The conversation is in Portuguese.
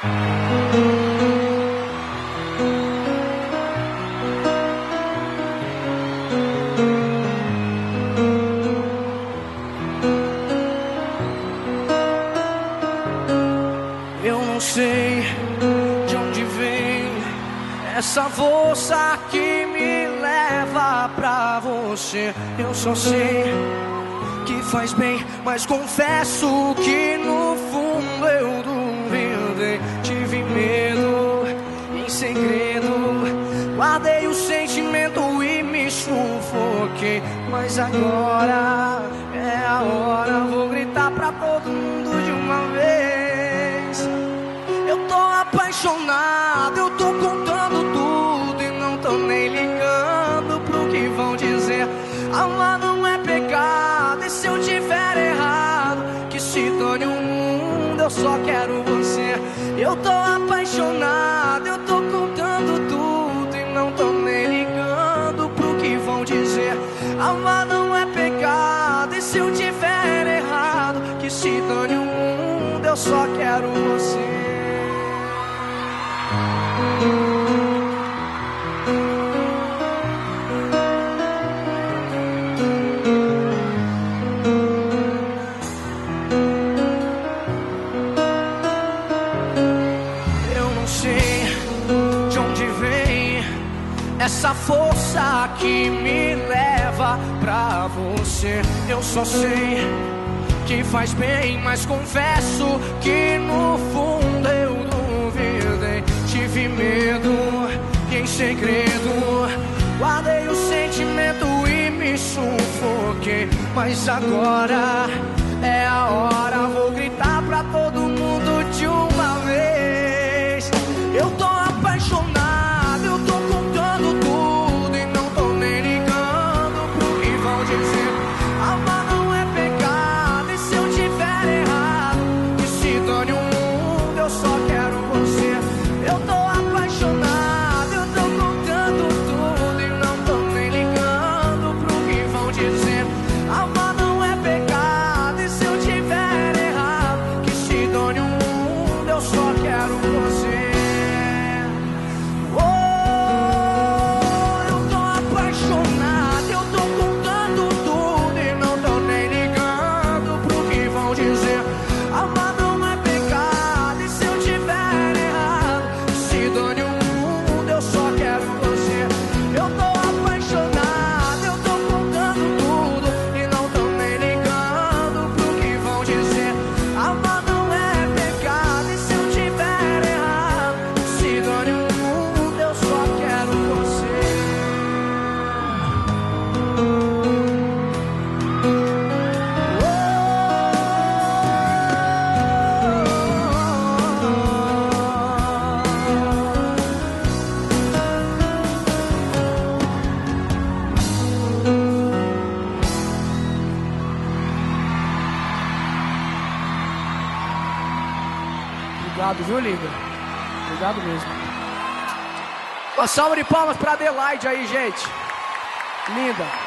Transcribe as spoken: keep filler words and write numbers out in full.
Eu não sei de onde vem essa força que me leva pra você. Eu só sei que faz bem, mas confesso que no fundo eu duvidei. Tive medo, em segredo guardei o sentimento e me sufoquei. Mas agora é a hora, vou gritar pra todo mundo de uma vez. Eu tô apaixonado, eu tô contando tudo e não tô nem ligando pro que vão dizer. Amar não é pecado, e se eu tiver errado, que se dane o mundo, eu só quero você. Eu tô apaixonado, eu tô contando tudo e não tô nem ligando pro que vão dizer. Amar não é pecado, e se eu tiver errado, que se dane o mundo, eu só quero você. Eu não sei de onde vem essa força que me leva pra você. Eu só sei que faz bem, mas confesso que no fundo eu duvidei. Tive medo e em segredo guardei o sentimento e me sufoquei. Mas agora é a hora, vou gritar pra todo mundo de uma vez. Eu tô apaixonado, eu tô contando tudo e não tô nem ligando pro que vão dizer. Amar não é pecado, e se eu tiver errado, que se dane o mundo, eu só quero você. Eu tô apaixonado, eu tô contando tudo e não tô nem ligando pro que vão dizer. Amar não é pecado, e se eu tiver errado, que se dane o mundo, eu só quero você. Obrigado, viu, linda? Obrigado mesmo. Uma salva de palmas pra Adelaide aí, gente. Linda.